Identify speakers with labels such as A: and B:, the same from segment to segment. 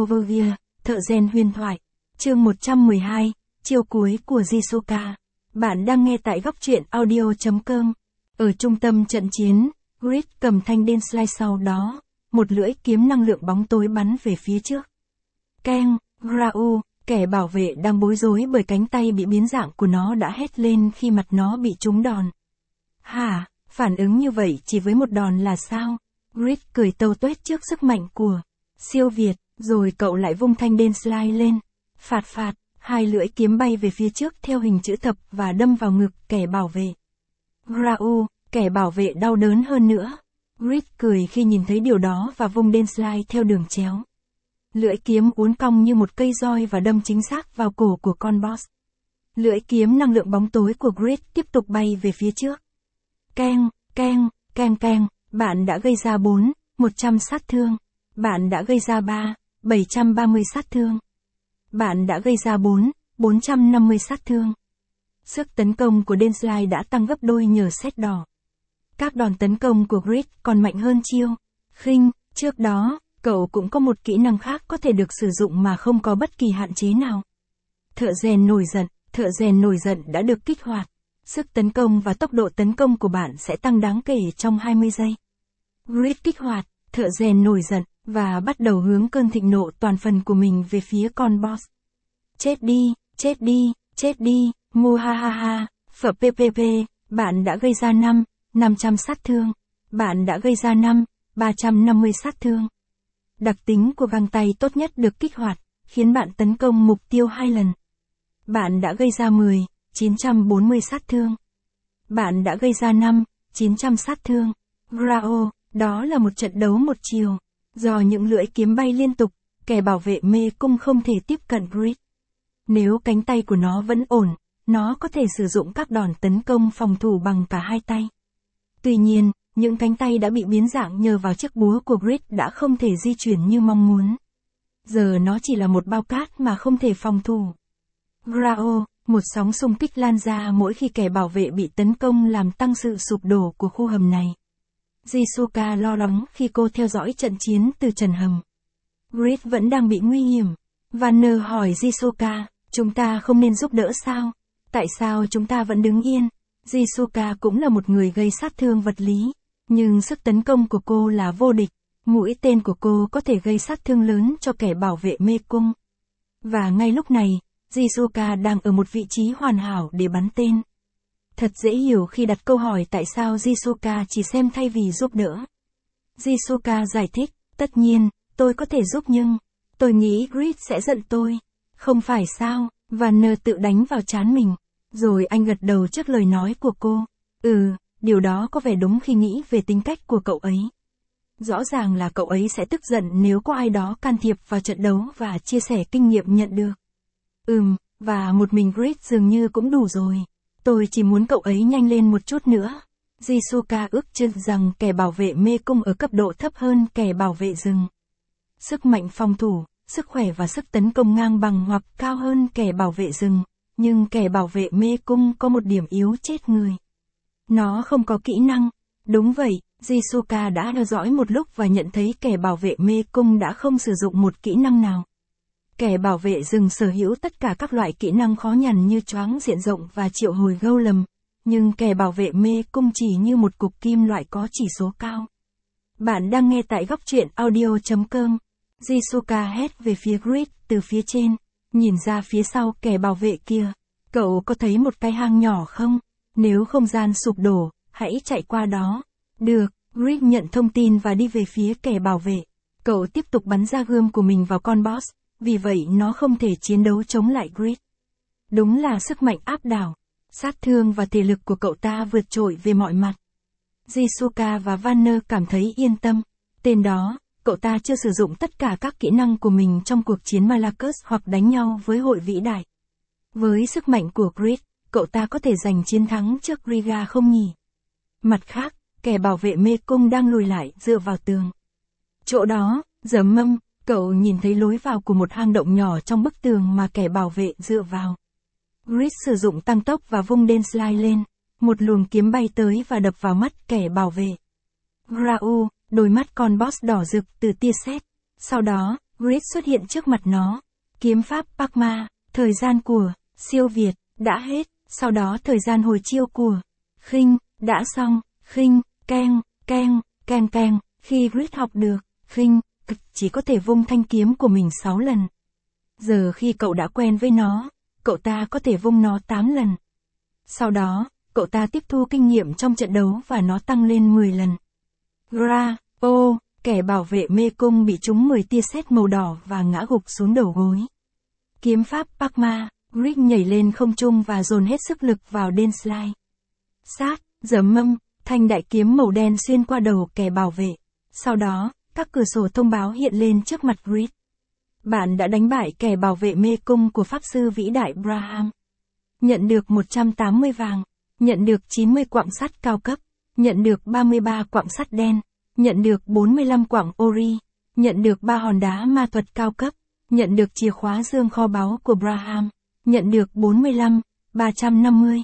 A: Overview, thợ rèn huyền thoại. Chương 112, chiêu cuối của Jisoka. Bạn đang nghe tại góc truyện audio.com. Ở trung tâm trận chiến, Grid cầm thanh đen slide, sau đó, một lưỡi kiếm năng lượng bóng tối bắn về phía trước. Keng, Rau, kẻ bảo vệ đang bối rối bởi cánh tay bị biến dạng của nó đã hét lên khi mặt nó bị trúng đòn. Hả, phản ứng như vậy chỉ với một đòn là sao? Grid cười tâu tuét trước sức mạnh của siêu Việt, rồi cậu lại vung thanh đen slide lên. Phạt phạt, hai lưỡi kiếm bay về phía trước theo hình chữ thập và đâm vào ngực kẻ bảo vệ. Rau, kẻ bảo vệ đau đớn hơn nữa. Grid cười khi nhìn thấy điều đó và vung đen slide theo đường chéo. Lưỡi kiếm uốn cong như một cây roi và đâm chính xác vào cổ của con boss. Lưỡi kiếm năng lượng bóng tối của Grid tiếp tục bay về phía trước. Keng, keng, keng keng, bạn đã gây ra 100 sát thương. Bạn đã gây ra 730 sát thương. Bạn đã gây ra 450 sát thương. Sức tấn công của Denslide đã tăng gấp đôi nhờ set đỏ. Các đòn tấn công của Grid còn mạnh hơn chiêu khinh. Trước đó, cậu cũng có một kỹ năng khác có thể được sử dụng mà không có bất kỳ hạn chế nào. Thợ rèn nổi giận. Thợ rèn nổi giận đã được kích hoạt. Sức tấn công và tốc độ tấn công của bạn sẽ tăng đáng kể trong 20 giây. Grid kích hoạt, thợ rèn nổi giận, và bắt đầu hướng cơn thịnh nộ toàn phần của mình về phía con boss. Chết đi, chết đi, chết đi, mu ha ha ha, phở ppp, bạn đã gây ra 500 sát thương. Bạn đã gây ra 350 sát thương. Đặc tính của găng tay tốt nhất được kích hoạt, khiến bạn tấn công mục tiêu 2 lần. Bạn đã gây ra 940 sát thương. Bạn đã gây ra 900 sát thương. Rao, đó là một trận đấu một chiều. Do những lưỡi kiếm bay liên tục, kẻ bảo vệ mê cung không thể tiếp cận Grid. Nếu cánh tay của nó vẫn ổn, nó có thể sử dụng các đòn tấn công phòng thủ bằng cả hai tay. Tuy nhiên, những cánh tay đã bị biến dạng nhờ vào chiếc búa của Grid đã không thể di chuyển như mong muốn. Giờ nó chỉ là một bao cát mà không thể phòng thủ. Rao, một sóng xung kích lan ra mỗi khi kẻ bảo vệ bị tấn công làm tăng sự sụp đổ của khu hầm này. Jisoka lo lắng khi cô theo dõi trận chiến từ trần hầm. Grid vẫn đang bị nguy hiểm. Vanner hỏi Jisoka, chúng ta không nên giúp đỡ sao? Tại sao chúng ta vẫn đứng yên? Jisoka cũng là một người gây sát thương vật lý, nhưng sức tấn công của cô là vô địch. Mũi tên của cô có thể gây sát thương lớn cho kẻ bảo vệ mê cung. Và ngay lúc này, Jisoka đang ở một vị trí hoàn hảo để bắn tên. Thật dễ hiểu khi đặt câu hỏi tại sao Jisoka chỉ xem thay vì giúp đỡ. Jisoka giải thích, tất nhiên, tôi có thể giúp nhưng, tôi nghĩ Grid sẽ giận tôi. Không phải sao, Vanner tự đánh vào trán mình. Rồi anh gật đầu trước lời nói của cô. Điều đó có vẻ đúng khi nghĩ về tính cách của cậu ấy. Rõ ràng là cậu ấy sẽ tức giận nếu có ai đó can thiệp vào trận đấu và chia sẻ kinh nghiệm nhận được. Và một mình Grid dường như cũng đủ rồi. Tôi chỉ muốn cậu ấy nhanh lên một chút nữa. Jisoka ước chừng rằng kẻ bảo vệ mê cung ở cấp độ thấp hơn kẻ bảo vệ rừng. Sức mạnh phòng thủ, sức khỏe và sức tấn công ngang bằng hoặc cao hơn kẻ bảo vệ rừng. Nhưng kẻ bảo vệ mê cung có một điểm yếu chết người. Nó không có kỹ năng. Đúng vậy, Jisoka đã theo dõi một lúc và nhận thấy kẻ bảo vệ mê cung đã không sử dụng một kỹ năng nào. Kẻ bảo vệ rừng sở hữu tất cả các loại kỹ năng khó nhằn như choáng diện rộng và triệu hồi golem, nhưng kẻ bảo vệ mê cung chỉ như một cục kim loại có chỉ số cao. Bạn đang nghe tại góc truyện audio.com. Jisoka hét về phía Grid từ phía trên, nhìn ra phía sau kẻ bảo vệ kia. Cậu có thấy một cái hang nhỏ không? Nếu không gian sụp đổ, hãy chạy qua đó. Được, Grid nhận thông tin và đi về phía kẻ bảo vệ. Cậu tiếp tục bắn ra gươm của mình vào con boss. Vì vậy nó không thể chiến đấu chống lại Grid. Đúng là sức mạnh áp đảo. Sát thương và thể lực của cậu ta vượt trội về mọi mặt. Jisoka và Vanner cảm thấy yên tâm. Tên đó, cậu ta chưa sử dụng tất cả các kỹ năng của mình trong cuộc chiến Malakus hoặc đánh nhau với hội vĩ đại. Với sức mạnh của Grid, cậu ta có thể giành chiến thắng trước Riga không nhỉ? Mặt khác, kẻ bảo vệ mê cung đang lùi lại dựa vào tường. Chỗ đó, giấm mâm. Cậu nhìn thấy lối vào của một hang động nhỏ trong bức tường mà kẻ bảo vệ dựa vào. Grid sử dụng tăng tốc và vung đen slide lên. Một luồng kiếm bay tới và đập vào mắt kẻ bảo vệ. Rau, đôi mắt con boss đỏ rực từ tia sét. Sau đó, Grid xuất hiện trước mặt nó. Kiếm pháp Parkma, thời gian của, siêu việt, đã hết, sau đó thời gian hồi chiêu của, khinh, đã xong, khinh, keng, keng, keng keng, khi Grid học được, khinh, chỉ có thể vung thanh kiếm của mình 6 lần. Giờ khi cậu đã quen với nó, cậu ta có thể vung nó 8 lần. Sau đó, cậu ta tiếp thu kinh nghiệm trong trận đấu và nó tăng lên 10 lần. Ra, kẻ bảo vệ mê cung bị trúng 10 tia sét màu đỏ và ngã gục xuống đầu gối. Kiếm pháp Parkma, Grid nhảy lên không trung và dồn hết sức lực vào đên slide. Sát, giấm mâm, thanh đại kiếm màu đen xuyên qua đầu kẻ bảo vệ. Sau đó, các cửa sổ thông báo hiện lên trước mặt Grid. Bạn đã đánh bại kẻ bảo vệ mê cung của Pháp sư vĩ đại Braham. Nhận được 180 vàng. Nhận được 90 quặng sắt cao cấp. Nhận được 33 quặng sắt đen. Nhận được 45 quặng ori. Nhận được 3 hòn đá ma thuật cao cấp. Nhận được chìa khóa dương kho báu của Braham. Nhận được 45, 350,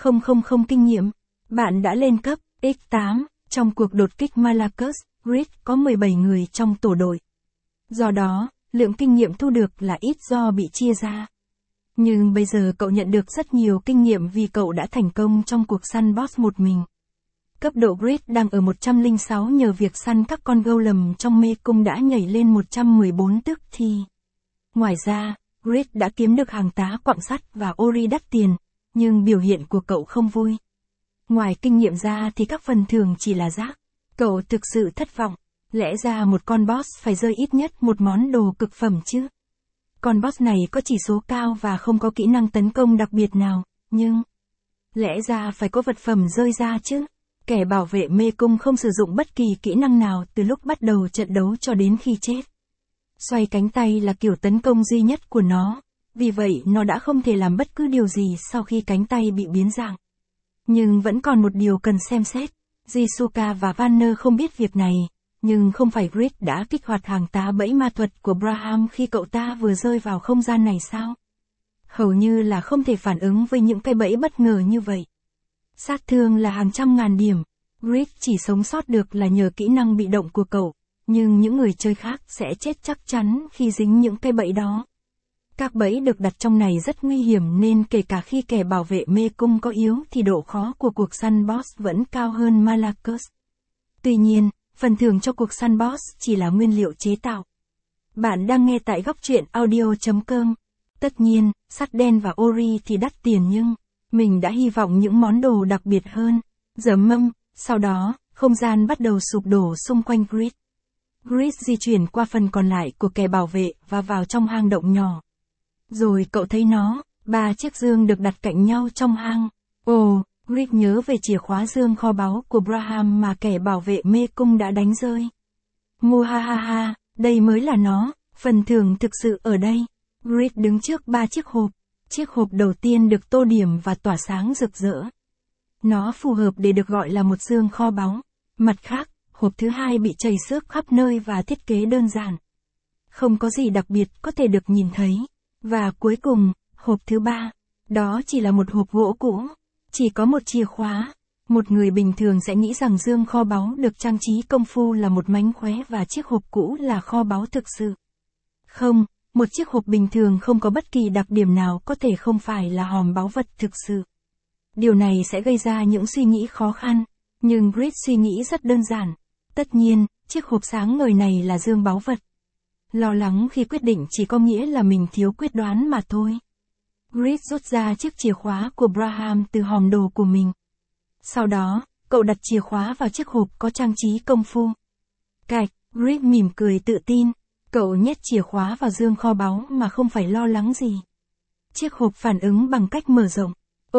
A: 000 kinh nghiệm. Bạn đã lên cấp X8. Trong cuộc đột kích Malakos, Grid có 17 người trong tổ đội. Do đó, lượng kinh nghiệm thu được là ít do bị chia ra. Nhưng bây giờ cậu nhận được rất nhiều kinh nghiệm vì cậu đã thành công trong cuộc săn boss một mình. Cấp độ Grid đang ở 106 nhờ việc săn các con golem trong mê cung đã nhảy lên 114 tức thì. Ngoài ra, Grid đã kiếm được hàng tá quặng sắt và ori đắt tiền, nhưng biểu hiện của cậu không vui. Ngoài kinh nghiệm ra thì các phần thưởng chỉ là rác. Cậu thực sự thất vọng. Lẽ ra một con boss phải rơi ít nhất một món đồ cực phẩm chứ. Con boss này có chỉ số cao và không có kỹ năng tấn công đặc biệt nào, nhưng lẽ ra phải có vật phẩm rơi ra chứ. Kẻ bảo vệ mê cung không sử dụng bất kỳ kỹ năng nào từ lúc bắt đầu trận đấu cho đến khi chết. Xoay cánh tay là kiểu tấn công duy nhất của nó, vì vậy nó đã không thể làm bất cứ điều gì sau khi cánh tay bị biến dạng. Nhưng vẫn còn một điều cần xem xét. Jisuka và Vanner không biết việc này, nhưng không phải Grid đã kích hoạt hàng tá bẫy ma thuật của Braham khi cậu ta vừa rơi vào không gian này sao? Hầu như là không thể phản ứng với những cái bẫy bất ngờ như vậy. Sát thương là hàng trăm ngàn điểm. Grid chỉ sống sót được là nhờ kỹ năng bị động của cậu, nhưng những người chơi khác sẽ chết chắc chắn khi dính những cái bẫy đó. Các bẫy được đặt trong này rất nguy hiểm nên kể cả khi kẻ bảo vệ mê cung có yếu thì độ khó của cuộc săn boss vẫn cao hơn Malakos. Tuy nhiên, phần thưởng cho cuộc săn boss chỉ là nguyên liệu chế tạo. Bạn đang nghe tại góc truyện audio.com. Tất nhiên, sắt đen và ori thì đắt tiền nhưng mình đã hy vọng những món đồ đặc biệt hơn. Giấm mâm, sau đó, không gian bắt đầu sụp đổ xung quanh Grid. Grid di chuyển qua phần còn lại của kẻ bảo vệ và vào trong hang động nhỏ. Rồi cậu thấy nó, 3 chiếc dương được đặt cạnh nhau trong hang. Grid nhớ về chìa khóa dương kho báu của Braham mà kẻ bảo vệ mê cung đã đánh rơi. Muahaha, đây mới là nó, phần thưởng thực sự ở đây. Grid đứng trước 3 chiếc hộp. Chiếc hộp đầu tiên được tô điểm và tỏa sáng rực rỡ. Nó phù hợp để được gọi là một dương kho báu. Mặt khác, hộp thứ hai bị chảy xước khắp nơi và thiết kế đơn giản. Không có gì đặc biệt có thể được nhìn thấy. Và cuối cùng, hộp thứ ba, đó chỉ là một hộp gỗ cũ. Chỉ có một chìa khóa. Một người bình thường sẽ nghĩ rằng dương kho báu được trang trí công phu là một mánh khóe và chiếc hộp cũ là kho báu thực sự. Không, một chiếc hộp bình thường không có bất kỳ đặc điểm nào có thể không phải là hòm báu vật thực sự. Điều này sẽ gây ra những suy nghĩ khó khăn, nhưng Grid suy nghĩ rất đơn giản. Tất nhiên, chiếc hộp sáng ngời này là dương báu vật. Lo lắng khi quyết định chỉ có nghĩa là mình thiếu quyết đoán mà thôi. Grid rút ra chiếc chìa khóa của Braham từ hòm đồ của mình. Sau đó, cậu đặt chìa khóa vào chiếc hộp có trang trí công phu. Cạch, Grid mỉm cười tự tin. Cậu nhét chìa khóa vào dương kho báu mà không phải lo lắng gì. Chiếc hộp phản ứng bằng cách mở rộng.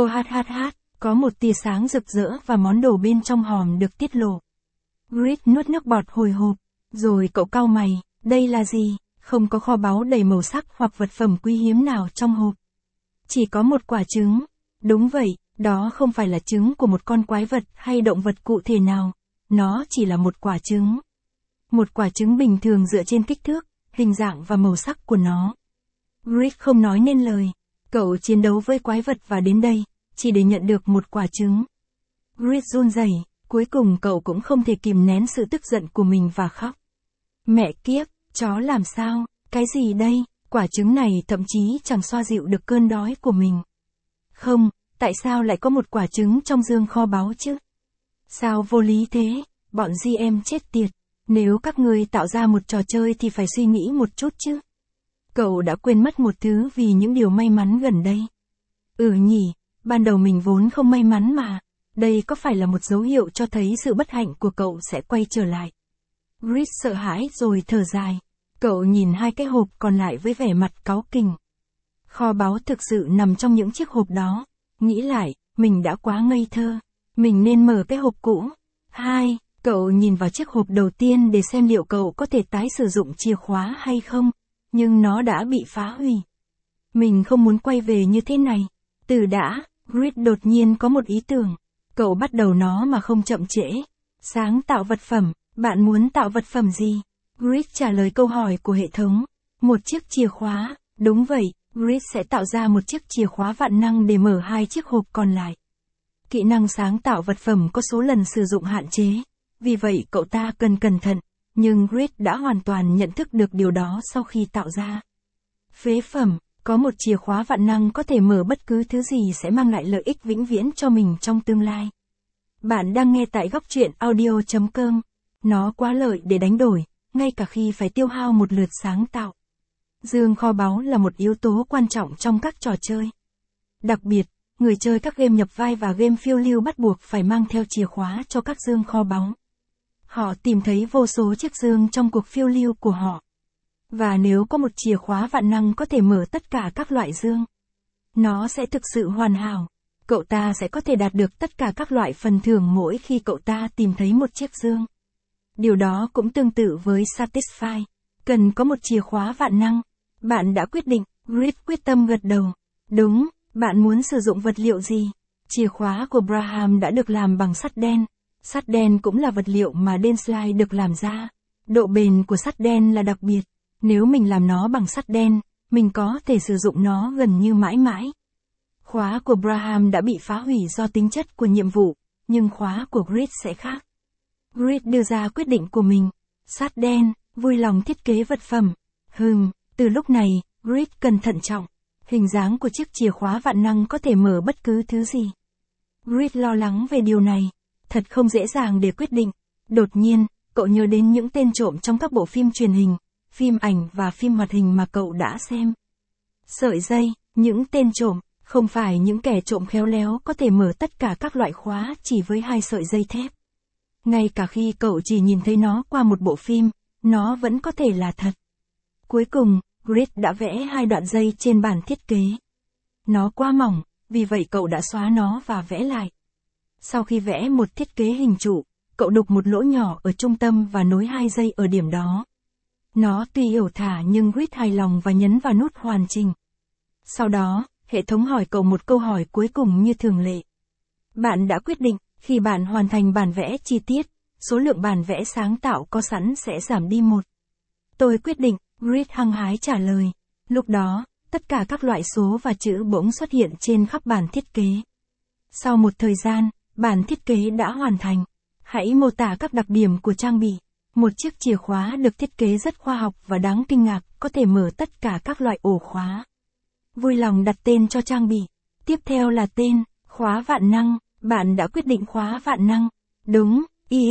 A: Có một tia sáng rực rỡ và món đồ bên trong hòm được tiết lộ. Grid nuốt nước bọt hồi hộp. Rồi cậu cau mày, đây là gì? Không có kho báu đầy màu sắc hoặc vật phẩm quý hiếm nào trong hộp. Chỉ có một quả trứng. Đúng vậy, đó không phải là trứng của một con quái vật hay động vật cụ thể nào. Nó chỉ là một quả trứng. Một quả trứng bình thường dựa trên kích thước, hình dạng và màu sắc của nó. Grid không nói nên lời. Cậu chiến đấu với quái vật và đến đây, chỉ để nhận được một quả trứng. Grid run rẩy, cuối cùng cậu cũng không thể kìm nén sự tức giận của mình và khóc. Mẹ kiếp, chó làm sao? Cái gì đây? Quả trứng này thậm chí chẳng xoa dịu được cơn đói của mình. Không, tại sao lại có một quả trứng trong dương kho báu chứ? Sao vô lý thế, bọn GM chết tiệt. Nếu các ngươi tạo ra một trò chơi thì phải suy nghĩ một chút chứ. Cậu đã quên mất một thứ vì những điều may mắn gần đây. Nhỉ, ban đầu mình vốn không may mắn mà. Đây có phải là một dấu hiệu cho thấy sự bất hạnh của cậu sẽ quay trở lại? Reed sợ hãi rồi thở dài. Cậu nhìn hai cái hộp còn lại với vẻ mặt cáu kỉnh. Kho báu thực sự nằm trong những chiếc hộp đó. Nghĩ lại, mình đã quá ngây thơ. Mình nên mở cái hộp cũ. Cậu nhìn vào chiếc hộp đầu tiên để xem liệu cậu có thể tái sử dụng chìa khóa hay không. Nhưng nó đã bị phá hủy. Mình không muốn quay về như thế này. Reed đột nhiên có một ý tưởng. Cậu bắt đầu nó mà không chậm trễ. Sáng tạo vật phẩm, bạn muốn tạo vật phẩm gì? Reed trả lời câu hỏi của hệ thống. Một chiếc chìa khóa, đúng vậy, Reed sẽ tạo ra một chiếc chìa khóa vạn năng để mở hai chiếc hộp còn lại. Kỹ năng sáng tạo vật phẩm có số lần sử dụng hạn chế, vì vậy cậu ta cần cẩn thận, nhưng Reed đã hoàn toàn nhận thức được điều đó sau khi tạo ra. Phế phẩm, có một chìa khóa vạn năng có thể mở bất cứ thứ gì sẽ mang lại lợi ích vĩnh viễn cho mình trong tương lai. Bạn đang nghe tại góc truyện audio.com. Nó quá lợi để đánh đổi, ngay cả khi phải tiêu hao một lượt sáng tạo. Dương kho báu là một yếu tố quan trọng trong các trò chơi. Đặc biệt, người chơi các game nhập vai và game phiêu lưu bắt buộc phải mang theo chìa khóa cho các dương kho báu. Họ tìm thấy vô số chiếc dương trong cuộc phiêu lưu của họ. Và nếu có một chìa khóa vạn năng có thể mở tất cả các loại dương, nó sẽ thực sự hoàn hảo. Cậu ta sẽ có thể đạt được tất cả các loại phần thưởng mỗi khi cậu ta tìm thấy một chiếc dương. Điều đó cũng tương tự với Satisfy. Cần có một chìa khóa vạn năng. Bạn đã quyết định, Reed quyết tâm gật đầu. Đúng, bạn muốn sử dụng vật liệu gì? Chìa khóa của Braham đã được làm bằng sắt đen. Sắt đen cũng là vật liệu mà Denslide được làm ra. Độ bền của sắt đen là đặc biệt. Nếu mình làm nó bằng sắt đen, mình có thể sử dụng nó gần như mãi mãi. Khóa của Braham đã bị phá hủy do tính chất của nhiệm vụ, nhưng khóa của Reed sẽ khác. Reed đưa ra quyết định của mình. Sắt đen, vui lòng thiết kế vật phẩm. Từ lúc này, Reed cần thận trọng. Hình dáng của chiếc chìa khóa vạn năng có thể mở bất cứ thứ gì. Reed lo lắng về điều này. Thật không dễ dàng để quyết định. Đột nhiên, cậu nhớ đến những tên trộm trong các bộ phim truyền hình, phim ảnh và phim hoạt hình mà cậu đã xem. Sợi dây, những tên trộm, không phải những kẻ trộm khéo léo có thể mở tất cả các loại khóa chỉ với 2 sợi dây thép. Ngay cả khi cậu chỉ nhìn thấy nó qua một bộ phim, nó vẫn có thể là thật. Cuối cùng, Reed đã vẽ 2 đoạn dây trên bản thiết kế. Nó quá mỏng, vì vậy cậu đã xóa nó và vẽ lại. Sau khi vẽ một thiết kế hình trụ, cậu đục một lỗ nhỏ ở trung tâm và nối 2 dây ở điểm đó. Nó tuy yểu thả nhưng Reed hài lòng và nhấn vào nút hoàn chỉnh. Sau đó, hệ thống hỏi cậu một câu hỏi cuối cùng như thường lệ. Bạn đã quyết định, khi bạn hoàn thành bản vẽ chi tiết, số lượng bản vẽ sáng tạo có sẵn sẽ giảm đi 1. Tôi quyết định, Reed hăng hái trả lời. Lúc đó, tất cả các loại số và chữ bỗng xuất hiện trên khắp bản thiết kế. Sau một thời gian, bản thiết kế đã hoàn thành. Hãy mô tả các đặc điểm của trang bị. Một chiếc chìa khóa được thiết kế rất khoa học và đáng kinh ngạc, có thể mở tất cả các loại ổ khóa. Vui lòng đặt tên cho trang bị. Tiếp theo là tên, khóa vạn năng. Bạn đã quyết định khóa vạn năng. Đúng,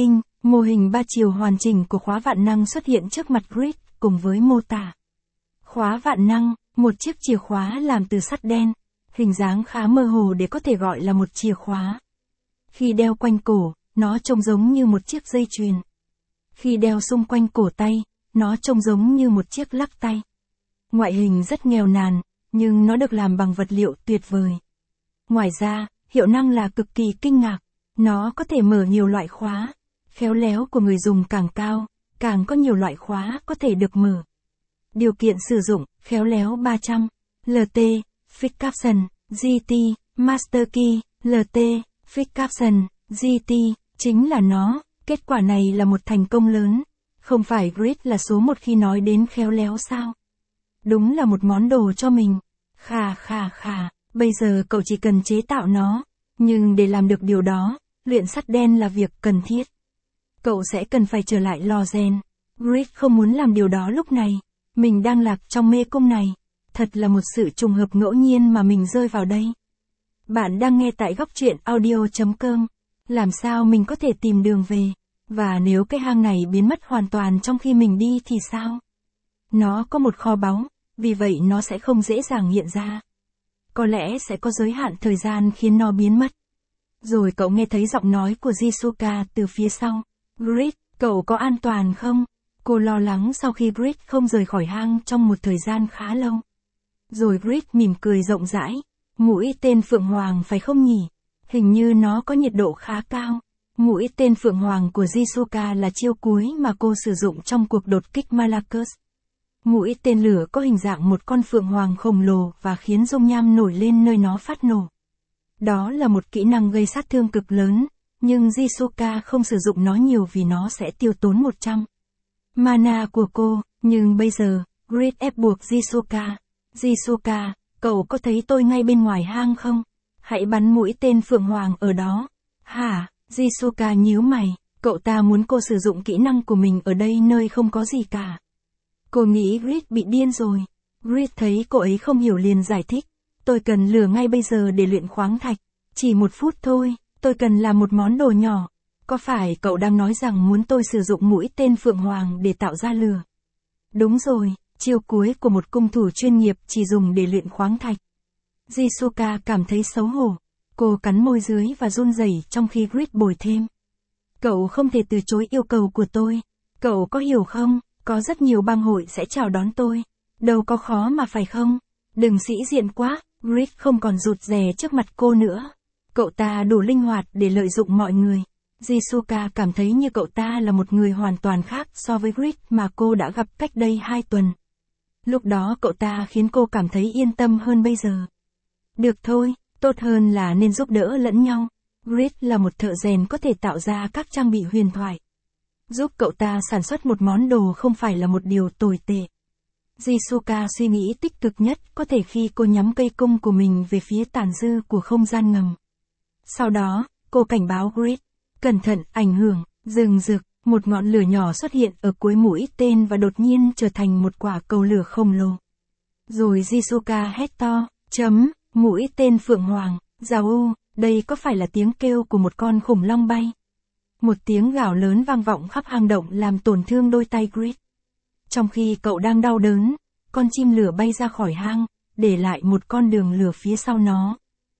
A: mô hình 3 chiều hoàn chỉnh của khóa vạn năng xuất hiện trước mặt Reed, cùng với mô tả. Khóa vạn năng, một chiếc chìa khóa làm từ sắt đen. Hình dáng khá mơ hồ để có thể gọi là một chìa khóa. Khi đeo quanh cổ, nó trông giống như một chiếc dây chuyền. Khi đeo xung quanh cổ tay, nó trông giống như một chiếc lắc tay. Ngoại hình rất nghèo nàn, nhưng nó được làm bằng vật liệu tuyệt vời. Ngoài ra, hiệu năng là cực kỳ kinh ngạc. Nó có thể mở nhiều loại khóa. Khéo léo của người dùng càng cao, càng có nhiều loại khóa có thể được mở. Điều kiện sử dụng, khéo léo 300. LT, Fix Caption, GT, Master Key, LT, Fix Caption, GT, chính là nó. Kết quả này là một thành công lớn. Không phải Reed là số 1 khi nói đến khéo léo sao? Đúng là một món đồ cho mình. Bây giờ cậu chỉ cần chế tạo nó. Nhưng để làm được điều đó, luyện sắt đen là việc cần thiết. Cậu sẽ cần phải trở lại lò rèn. Reed không muốn làm điều đó lúc này. Mình đang lạc trong mê cung này. Thật là một sự trùng hợp ngẫu nhiên mà mình rơi vào đây. Bạn đang nghe tại góc truyện audio.com. Làm sao mình có thể tìm đường về? Và nếu cái hang này biến mất hoàn toàn trong khi mình đi thì sao? Nó có một kho báu, vì vậy nó sẽ không dễ dàng hiện ra. Có lẽ sẽ có giới hạn thời gian khiến nó biến mất. Rồi cậu nghe thấy giọng nói của Jisuka từ phía sau. Grit, cậu có an toàn không? Cô lo lắng sau khi Grit không rời khỏi hang trong một thời gian khá lâu. Rồi Grit mỉm cười rộng rãi. Mũi tên Phượng Hoàng phải không nhỉ? Hình như nó có nhiệt độ khá cao. Mũi tên Phượng Hoàng của Jisuka là chiêu cuối mà cô sử dụng trong cuộc đột kích Malakos. Mũi tên lửa có hình dạng một con phượng hoàng khổng lồ và khiến dung nham nổi lên nơi nó phát nổ. Đó là một kỹ năng gây sát thương cực lớn, nhưng Jisuka không sử dụng nó nhiều vì nó sẽ tiêu tốn 100 mana của cô, nhưng bây giờ, Grit ép buộc Jisuka. Jisuka, cậu có thấy tôi ngay bên ngoài hang không? Hãy bắn mũi tên Phượng Hoàng ở đó. Hả? Jisuka nhíu mày, cậu ta muốn cô sử dụng kỹ năng của mình ở đây nơi không có gì cả. Cô nghĩ Grit bị điên rồi. Grit thấy cô ấy không hiểu liền giải thích. Tôi cần lửa ngay bây giờ để luyện khoáng thạch. Chỉ 1 phút thôi, tôi cần làm một món đồ nhỏ. Có phải cậu đang nói rằng muốn tôi sử dụng mũi tên Phượng Hoàng để tạo ra lửa? Đúng rồi, chiêu cuối của một cung thủ chuyên nghiệp chỉ dùng để luyện khoáng thạch. Jisuka cảm thấy xấu hổ. Cô cắn môi dưới và run rẩy trong khi Grit bồi thêm. Cậu không thể từ chối yêu cầu của tôi. Cậu có hiểu không? Có rất nhiều bang hội sẽ chào đón tôi. Đâu có khó mà phải không? Đừng sĩ diện quá. Grit không còn rụt rè trước mặt cô nữa. Cậu ta đủ linh hoạt để lợi dụng mọi người. Jisuka cảm thấy như cậu ta là một người hoàn toàn khác so với Grit mà cô đã gặp cách đây 2 tuần. Lúc đó cậu ta khiến cô cảm thấy yên tâm hơn bây giờ. Được thôi, tốt hơn là nên giúp đỡ lẫn nhau. Grit là một thợ rèn có thể tạo ra các trang bị huyền thoại. Giúp cậu ta sản xuất một món đồ không phải là một điều tồi tệ. Jisuka suy nghĩ tích cực nhất có thể khi cô nhắm cây cung của mình về phía tàn dư của không gian ngầm. Sau đó, cô cảnh báo Grit. Cẩn thận, ảnh hưởng, rừng rực, một ngọn lửa nhỏ xuất hiện ở cuối mũi tên và đột nhiên trở thành một quả cầu lửa khổng lồ. Rồi Jisuka hét to, mũi tên Phượng Hoàng, Giao, đây có phải là tiếng kêu của một con khủng long bay? Một tiếng gào lớn vang vọng khắp hang động làm tổn thương đôi tay Grit. Trong khi cậu đang đau đớn, con chim lửa bay ra khỏi hang, để lại một con đường lửa phía sau nó.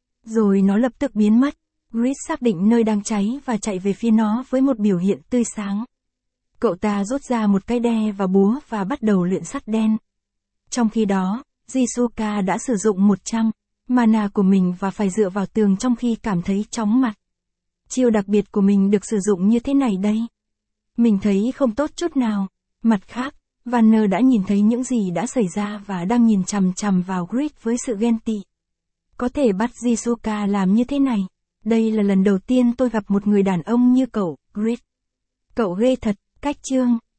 A: Rồi nó lập tức biến mất. Grit xác định nơi đang cháy và chạy về phía nó với một biểu hiện tươi sáng. Cậu ta rút ra một cây đe và búa và bắt đầu luyện sắt đen. Trong khi đó, Jisuka đã sử dụng 100 mana của mình và phải dựa vào tường trong khi cảm thấy chóng mặt. Chiêu đặc biệt của mình được sử dụng như thế này đây. Mình thấy không tốt chút nào. Mặt khác, Vanner đã nhìn thấy những gì đã xảy ra và đang nhìn chằm chằm vào Grit với sự ghen tị. Có thể bắt Jisuka làm như thế này. Đây là lần đầu tiên tôi gặp một người đàn ông như cậu, Grit. Cậu ghê thật, cách chương.